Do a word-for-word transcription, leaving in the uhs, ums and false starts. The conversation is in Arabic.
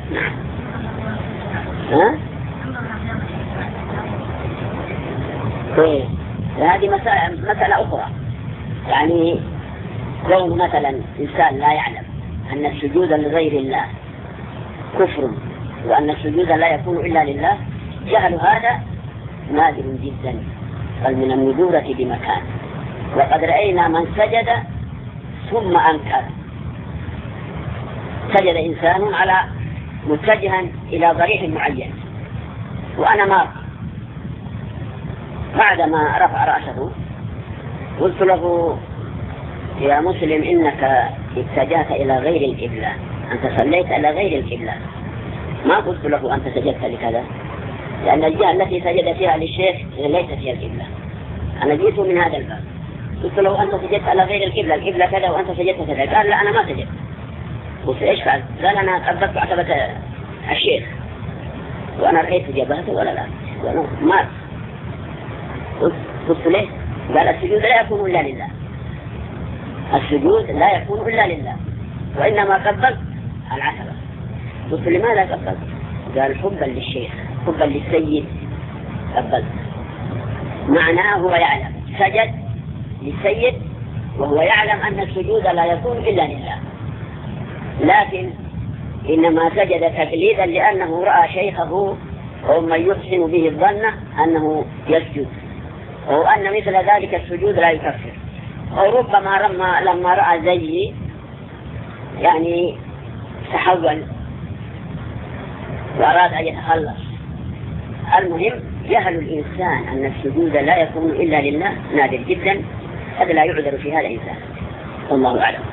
نعم. ها؟ طيب هذه مسألة مسألة أخرى. يعني لو مثلا إنسان لا يعلم أن السجود لغير الله كفر وأن السجود لا يكون إلا لله، جهل هذا نادر جدا، بل من النذورة بمكان. وقد رأينا من سجد ثم أنكر. سجد إنسان على متجها إلى ضريح معين وأنا مار، بعدما رفع رأسه قلت له يا مسلم إنك اتجهت إلى غير القبلة، أنت صليت إلى غير القبلة. ما قلت له أنت سجدت لكذا، لأن الجهة التي سجد فيها للشيخ ليست هي القبلة. أنا جئت من هذا الباب، قلت له أنت سجدت على غير القبلة، القبلة كذا وأنت سجدت كذا. قال لا أنا ما سجدت. قلت إيش فعل؟ قال أنا قبضت عتبة الشيخ وأنا رأيت جبهته ولا لا، وأنا مات. قلت ليه؟ قال السجود لا يكون إلا لله، السجود لا يكون إلا لله، وإنما قبلت العتبة. قلت لماذا قبلت؟ قال حبا للشيخ، حبا للسيد قبلت. معناه هو يعلم سجد للسيد وهو يعلم أن السجود لا يكون إلا لله، لكن إنما سجد تقليدا لأنه رأى شيخه ومن يحسن به الظن أنه يسجد، وأن مثل ذلك السجود لا يكفر. أو ربما لما رأى زيي يعني تحول وأراد أن يتخلص. المهم جهل الإنسان أن السجود لا يكون إلا لله نادر جدا، هذا لا يعذر في هذا الإنسان. والله أعلم.